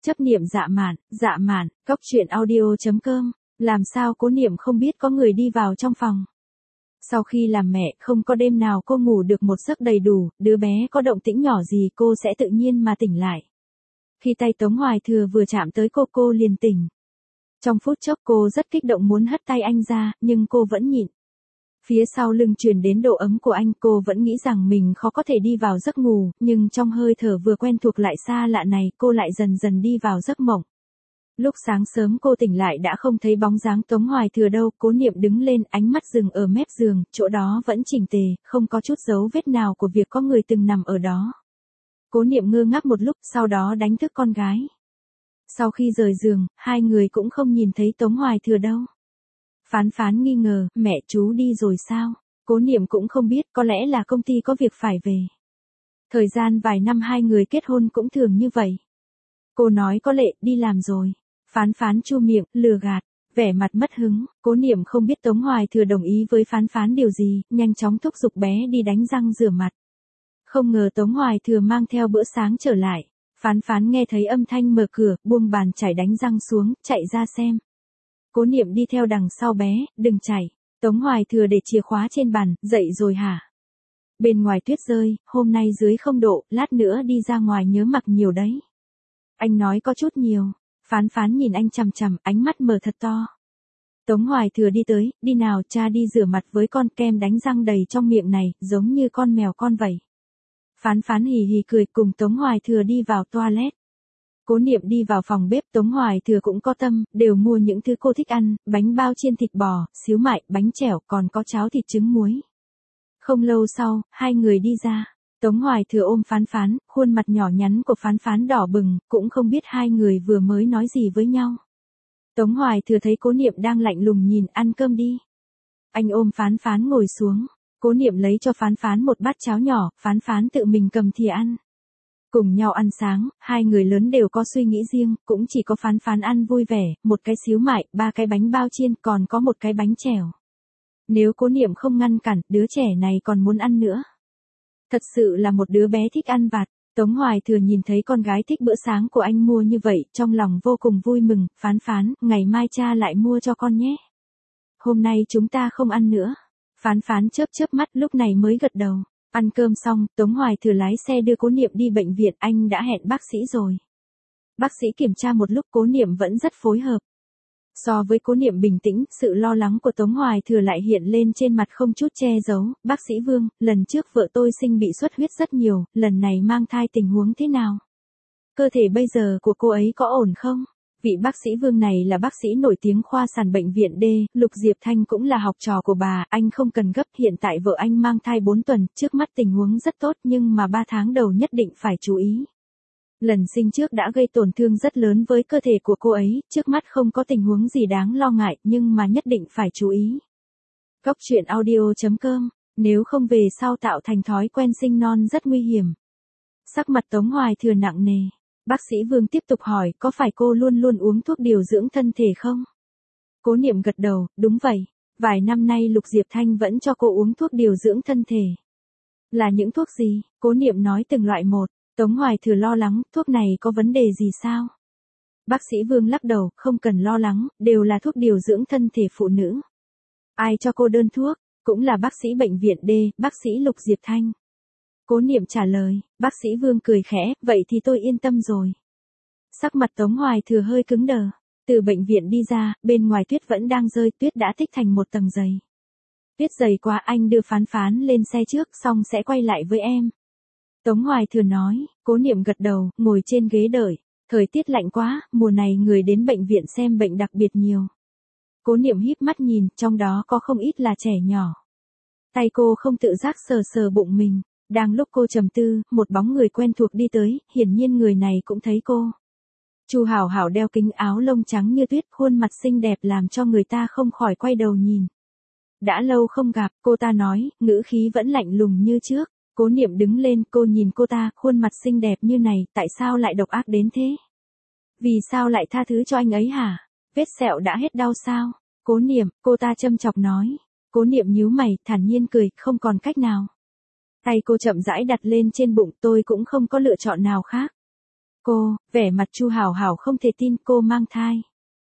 Chấp niệm dạ mạn, Cóc truyện audio.com, làm sao Cố Niệm không biết có người đi vào trong phòng. Sau khi làm mẹ, không có đêm nào cô ngủ được một giấc đầy đủ, đứa bé có động tĩnh nhỏ gì cô sẽ tự nhiên mà tỉnh lại. Khi tay Tống Hoài Thừa vừa chạm tới cô liền tỉnh. Trong phút chốc cô rất kích động muốn hất tay anh ra, nhưng cô vẫn nhịn. Phía sau lưng truyền đến độ ấm của anh, cô vẫn nghĩ rằng mình khó có thể đi vào giấc ngủ, nhưng trong hơi thở vừa quen thuộc lại xa lạ này, cô lại dần dần đi vào giấc mộng. Lúc sáng sớm cô tỉnh lại đã không thấy bóng dáng Tống Hoài Thừa đâu, Cố Niệm đứng lên, ánh mắt dừng ở mép giường, chỗ đó vẫn chỉnh tề, không có chút dấu vết nào của việc có người từng nằm ở đó. Cố Niệm ngơ ngác một lúc, sau đó đánh thức con gái. Sau khi rời giường, hai người cũng không nhìn thấy Tống Hoài Thừa đâu. Phán Phán nghi ngờ, mẹ chú đi rồi sao? Cố Niệm cũng không biết, có lẽ là công ty có việc phải về. Thời gian vài năm hai người kết hôn cũng thường như vậy. Cô nói có lệ, đi làm rồi. Phán Phán chu miệng, lừa gạt, vẻ mặt mất hứng. Cố Niệm không biết Tống Hoài Thừa đồng ý với Phán Phán điều gì, nhanh chóng thúc giục bé đi đánh răng rửa mặt. Không ngờ Tống Hoài Thừa mang theo bữa sáng trở lại. Phán Phán nghe thấy âm thanh mở cửa, buông bàn chải đánh răng xuống, chạy ra xem. Cố Niệm đi theo đằng sau bé, đừng chạy. Tống Hoài Thừa để chìa khóa trên bàn, dậy rồi hả? Bên ngoài tuyết rơi, hôm nay dưới 0 độ, lát nữa đi ra ngoài nhớ mặc nhiều đấy. Anh nói có chút nhiều. Phán Phán nhìn anh chằm chằm, ánh mắt mở thật to. Tống Hoài Thừa đi tới, đi nào cha đi rửa mặt với con, kem đánh răng đầy trong miệng này, giống như con mèo con vậy. Phán Phán hì hì cười cùng Tống Hoài Thừa đi vào toilet. Cố Niệm đi vào phòng bếp, Tống Hoài Thừa cũng có tâm, đều mua những thứ cô thích ăn, bánh bao chiên thịt bò, xíu mại, bánh chẻo, còn có cháo thịt trứng muối. Không lâu sau, hai người đi ra. Tống Hoài Thừa ôm Phán Phán, khuôn mặt nhỏ nhắn của Phán Phán đỏ bừng, cũng không biết hai người vừa mới nói gì với nhau. Tống Hoài Thừa thấy Cố Niệm đang lạnh lùng nhìn, ăn cơm đi. Anh ôm Phán Phán ngồi xuống, Cố Niệm lấy cho Phán Phán một bát cháo nhỏ, Phán Phán tự mình cầm thìa ăn. Cùng nhau ăn sáng, hai người lớn đều có suy nghĩ riêng, cũng chỉ có Phán Phán ăn vui vẻ, một cái xíu mại, 3 cái bánh bao chiên, còn có một cái bánh chèo. Nếu Cố Niệm không ngăn cản, đứa trẻ này còn muốn ăn nữa. Thật sự là một đứa bé thích ăn vặt. Tống Hoài Thừa nhìn thấy con gái thích bữa sáng của anh mua như vậy, trong lòng vô cùng vui mừng. Phán Phán, ngày mai cha lại mua cho con nhé. Hôm nay chúng ta không ăn nữa. Phán Phán chớp chớp mắt, lúc này mới gật đầu. Ăn cơm xong, Tống Hoài Thừa lái xe đưa Cố Niệm đi bệnh viện, anh đã hẹn bác sĩ rồi. Bác sĩ kiểm tra một lúc, Cố Niệm vẫn rất phối hợp. So với Cố Niệm bình tĩnh, sự lo lắng của Tống Hoài Thừa lại hiện lên trên mặt không chút che giấu. Bác sĩ Vương, lần trước vợ tôi sinh bị xuất huyết rất nhiều, lần này mang thai tình huống thế nào? Cơ thể bây giờ của cô ấy có ổn không? Vị bác sĩ Vương này là bác sĩ nổi tiếng khoa sản bệnh viện D, Lục Diệp Thanh cũng là học trò của bà, anh không cần gấp, hiện tại vợ anh mang thai 4 tuần, trước mắt tình huống rất tốt nhưng mà 3 tháng đầu nhất định phải chú ý. Lần sinh trước đã gây tổn thương rất lớn với cơ thể của cô ấy, trước mắt không có tình huống gì đáng lo ngại nhưng mà nhất định phải chú ý. Cóc truyện audio.com, nếu không về sau tạo thành thói quen sinh non rất nguy hiểm. Sắc mặt Tống Hoài Thừa nặng nề. Bác sĩ Vương tiếp tục hỏi, có phải cô luôn luôn uống thuốc điều dưỡng thân thể không? Cố Niệm gật đầu, đúng vậy. Vài năm nay Lục Diệp Thanh vẫn cho cô uống thuốc điều dưỡng thân thể. Là những thuốc gì? Cố Niệm nói từng loại một. Tống Hoài Thừa lo lắng, thuốc này có vấn đề gì sao? Bác sĩ Vương lắc đầu, không cần lo lắng, đều là thuốc điều dưỡng thân thể phụ nữ. Ai cho cô đơn thuốc? Cũng là bác sĩ bệnh viện D, bác sĩ Lục Diệp Thanh. Cố Niệm trả lời, bác sĩ Vương cười khẽ, vậy thì tôi yên tâm rồi. Sắc mặt Tống Hoài Thừa hơi cứng đờ. Từ bệnh viện đi ra, bên ngoài tuyết vẫn đang rơi, tuyết đã tích thành một tầng dày. Tuyết dày quá, anh đưa Phán Phán lên xe trước, xong sẽ quay lại với em. Tống Hoài Thừa nói, Cố Niệm gật đầu, ngồi trên ghế đợi. Thời tiết lạnh quá, mùa này người đến bệnh viện xem bệnh đặc biệt nhiều. Cố Niệm híp mắt nhìn, trong đó có không ít là trẻ nhỏ. Tay cô không tự giác sờ sờ bụng mình. Đang lúc cô trầm tư, một bóng người quen thuộc đi tới, hiển nhiên người này cũng thấy cô. Chu Hảo Hảo đeo kính áo lông trắng như tuyết, khuôn mặt xinh đẹp làm cho người ta không khỏi quay đầu nhìn. Đã lâu không gặp, cô ta nói, ngữ khí vẫn lạnh lùng như trước. Cố Niệm đứng lên, cô nhìn cô ta, khuôn mặt xinh đẹp như này, tại sao lại độc ác đến thế? Vì sao lại tha thứ cho anh ấy hả? Vết sẹo đã hết đau sao? Cố Niệm, cô ta châm chọc nói. Cố Niệm nhíu mày, thản nhiên cười, không còn cách nào. Tay cô chậm rãi đặt lên trên bụng, tôi cũng không có lựa chọn nào khác. Cô, vẻ mặt Chu Hảo Hảo không thể tin cô mang thai.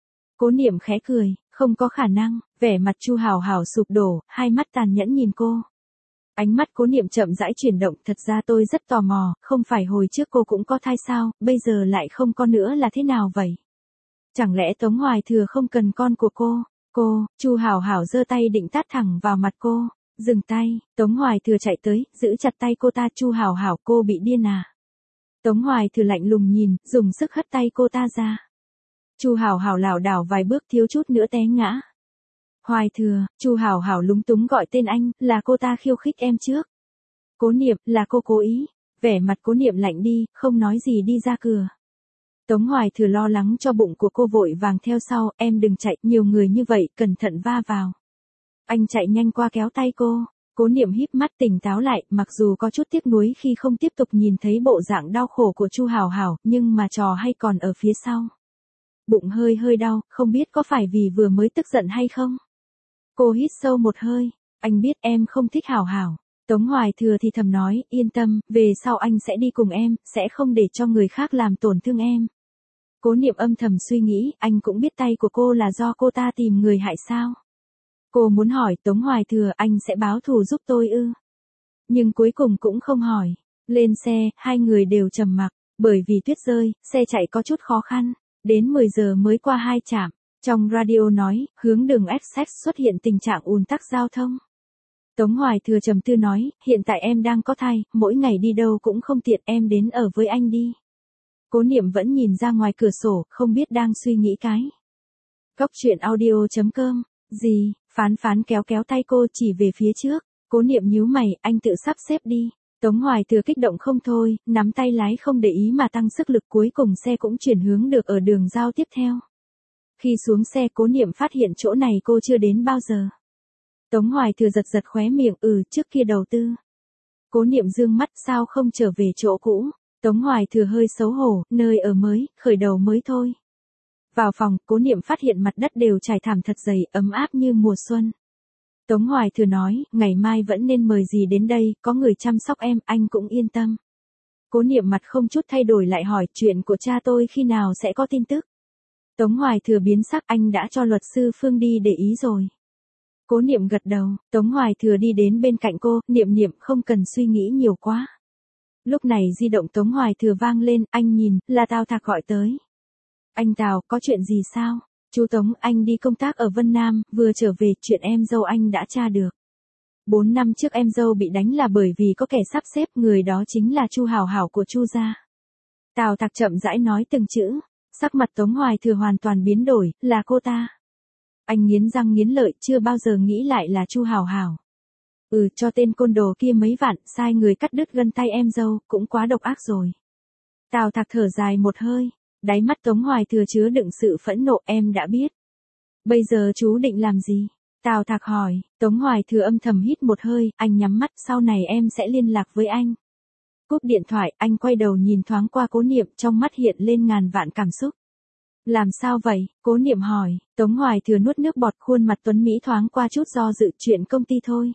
Cố Niệm khẽ cười, không có khả năng, vẻ mặt Chu Hảo Hảo sụp đổ, hai mắt tàn nhẫn nhìn cô. Ánh mắt Cố Niệm chậm rãi chuyển động, thật ra tôi rất tò mò, không phải hồi trước cô cũng có thai sao, bây giờ lại không có nữa là thế nào vậy? Chẳng lẽ Tống Hoài Thừa không cần con của cô? Cô, Chu Hảo Hảo giơ tay định tát thẳng vào mặt cô. Dừng tay, Tống Hoài Thừa chạy tới, giữ chặt tay cô ta. Chu Hảo Hảo, cô bị điên à? Tống Hoài Thừa lạnh lùng nhìn, dùng sức hất tay cô ta ra. Chu Hảo Hảo lảo đảo vài bước thiếu chút nữa té ngã. Hoài Thừa, Chu Hảo Hảo lúng túng gọi tên anh, là cô ta khiêu khích em trước. Cố Niệm, là cô cố ý. Vẻ mặt Cố Niệm lạnh đi, không nói gì đi ra cửa. Tống Hoài Thừa lo lắng cho bụng của cô vội vàng theo sau, em đừng chạy, nhiều người như vậy, cẩn thận va vào. Anh chạy nhanh qua kéo tay cô. Cố Niệm híp mắt tỉnh táo lại, mặc dù có chút tiếc nuối khi không tiếp tục nhìn thấy bộ dạng đau khổ của Chu Hảo Hảo, nhưng mà trò hay còn ở phía sau. Bụng hơi hơi đau, không biết có phải vì vừa mới tức giận hay không? Cô hít sâu một hơi, anh biết em không thích Hảo Hảo. Tống Hoài Thừa thì thầm nói, yên tâm, về sau anh sẽ đi cùng em, sẽ không để cho người khác làm tổn thương em. Cố Niệm âm thầm suy nghĩ, anh cũng biết tay của cô là do cô ta tìm người hại sao? Cô muốn hỏi Tống Hoài Thừa, anh sẽ báo thù giúp tôi ư? Nhưng cuối cùng cũng không hỏi. Lên xe, hai người đều trầm mặc, bởi vì tuyết rơi, xe chạy có chút khó khăn. Đến 10 giờ mới qua 2 trạm. Trong radio nói, hướng đường Essex xuất hiện tình trạng ùn tắc giao thông. Tống Hoài Thừa trầm tư nói, hiện tại em đang có thai, mỗi ngày đi đâu cũng không tiện, em đến ở với anh đi. Cố Niệm vẫn nhìn ra ngoài cửa sổ, không biết đang suy nghĩ cái. Cốc truyện audio.com. Gì? Phán kéo kéo tay cô chỉ về phía trước. Cố Niệm nhíu mày, anh tự sắp xếp đi. Tống Hoài Thừa kích động không thôi, nắm tay lái không để ý mà tăng sức lực, cuối cùng xe cũng chuyển hướng được ở đường giao tiếp theo. Khi xuống xe, Cố Niệm phát hiện chỗ này cô chưa đến bao giờ. Tống Hoài Thừa giật giật khóe miệng, trước kia đầu tư. Cố Niệm dương mắt, sao không trở về chỗ cũ? Tống Hoài Thừa hơi xấu hổ, nơi ở mới, khởi đầu mới thôi. Vào phòng, Cố Niệm phát hiện mặt đất đều trải thảm thật dày, ấm áp như mùa xuân. Tống Hoài Thừa nói, ngày mai vẫn nên mời dì đến đây, có người chăm sóc em, anh cũng yên tâm. Cố Niệm mặt không chút thay đổi lại hỏi, chuyện của cha tôi khi nào sẽ có tin tức? Tống Hoài Thừa biến sắc, anh đã cho luật sư Phương đi để ý rồi. Cố Niệm gật đầu, Tống Hoài Thừa đi đến bên cạnh cô, Niệm không cần suy nghĩ nhiều quá. Lúc này di động Tống Hoài Thừa vang lên, anh nhìn, là Tào Thạc gọi tới. Anh Tào, có chuyện gì sao? Chú Tống, anh đi công tác ở Vân Nam, vừa trở về, chuyện em dâu anh đã tra được. 4 năm trước em dâu bị đánh là bởi vì có kẻ sắp xếp, người đó chính là Chu Hảo Hảo của Chu gia. Tào Thạc chậm rãi nói từng chữ, sắc mặt Tống Hoài Thừa hoàn toàn biến đổi, là cô ta. Anh nghiến răng nghiến lợi, chưa bao giờ nghĩ lại là Chu Hảo Hảo. Cho tên côn đồ kia mấy vạn, sai người cắt đứt gân tay em dâu, cũng quá độc ác rồi. Tào Thạc thở dài một hơi, đáy mắt Tống Hoài Thừa chứa đựng sự phẫn nộ, em đã biết. Bây giờ chú định làm gì? Tào Thạc hỏi, Tống Hoài Thừa âm thầm hít một hơi, anh nhắm mắt, sau này em sẽ liên lạc với anh. Cúp điện thoại, anh quay đầu nhìn thoáng qua Cố Niệm, trong mắt hiện lên ngàn vạn cảm xúc. Làm sao vậy? Cố Niệm hỏi, Tống Hoài Thừa nuốt nước bọt, khuôn mặt tuấn Mỹ thoáng qua chút do dự, chuyện công ty thôi.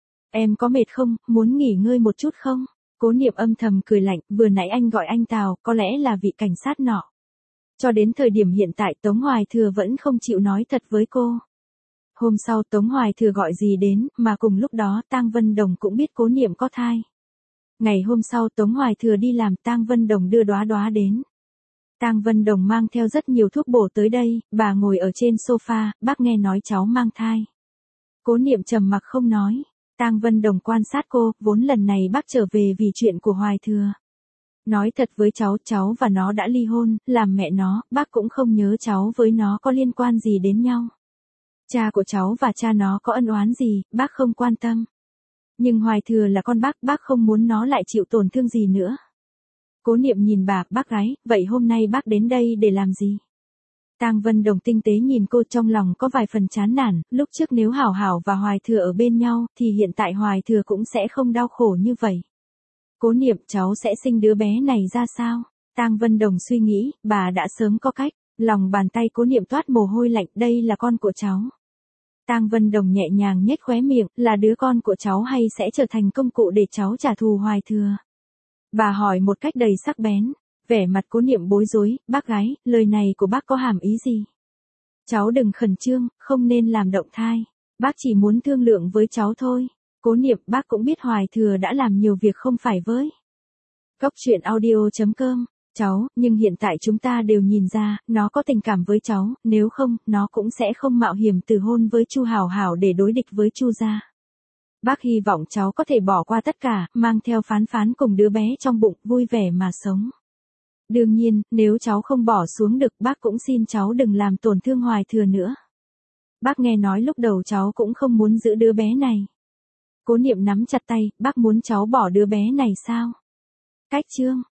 Em có mệt không, muốn nghỉ ngơi một chút không? Cố Niệm âm thầm cười lạnh, vừa nãy anh gọi anh Tào, có lẽ là vị cảnh sát nọ. Cho đến thời điểm hiện tại Tống Hoài Thừa vẫn không chịu nói thật với cô. Hôm sau Tống Hoài Thừa gọi gì đến, mà cùng lúc đó Tang Vân Đồng cũng biết Cố Niệm có thai. Ngày hôm sau Tống Hoài Thừa đi làm, Tang Vân Đồng đưa Đóa đến. Tang Vân Đồng mang theo rất nhiều thuốc bổ tới đây, bà ngồi ở trên sofa, bác nghe nói cháu mang thai. Cố Niệm trầm mặc không nói. Tang Vân Đồng quan sát cô, vốn lần này bác trở về vì chuyện của Hoài Thừa. Nói thật với cháu và nó đã ly hôn, làm mẹ nó, bác cũng không nhớ cháu với nó có liên quan gì đến nhau. Cha của cháu và cha nó có ân oán gì, bác không quan tâm. Nhưng Hoài Thừa là con bác không muốn nó lại chịu tổn thương gì nữa. Cố Niệm nhìn bà, bác gái, vậy hôm nay bác đến đây để làm gì? Tang Vân Đồng tinh tế nhìn cô, trong lòng có vài phần chán nản, lúc trước nếu Hảo Hảo và Hoài Thừa ở bên nhau, thì hiện tại Hoài Thừa cũng sẽ không đau khổ như vậy. Cố Niệm, cháu sẽ sinh đứa bé này ra sao? Tang Vân Đồng suy nghĩ, bà đã sớm có cách, lòng bàn tay Cố Niệm toát mồ hôi lạnh, đây là con của cháu. Tang Vân Đồng nhẹ nhàng nhếch khóe miệng, là đứa con của cháu hay sẽ trở thành công cụ để cháu trả thù Hoài Thừa? Bà hỏi một cách đầy sắc bén, Vẻ mặt Cố Niệm bối rối, bác gái, lời này của bác có hàm ý gì? Cháu đừng khẩn trương, không nên làm động thai. Bác chỉ muốn thương lượng với cháu thôi. Cố Niệm, bác cũng biết Hoài Thừa đã làm nhiều việc không phải với. Cốc truyện audio.com. Cháu, nhưng hiện tại chúng ta đều nhìn ra, nó có tình cảm với cháu, nếu không, nó cũng sẽ không mạo hiểm từ hôn với Chu Hảo Hảo để đối địch với Chu gia. Bác hy vọng cháu có thể bỏ qua tất cả, mang theo Phán Phán cùng đứa bé trong bụng, vui vẻ mà sống. Đương nhiên, nếu cháu không bỏ xuống được, bác cũng xin cháu đừng làm tổn thương Hoài Thừa nữa. Bác nghe nói lúc đầu cháu cũng không muốn giữ đứa bé này. Cố Niệm nắm chặt tay, bác muốn cháu bỏ đứa bé này sao? Cách Chương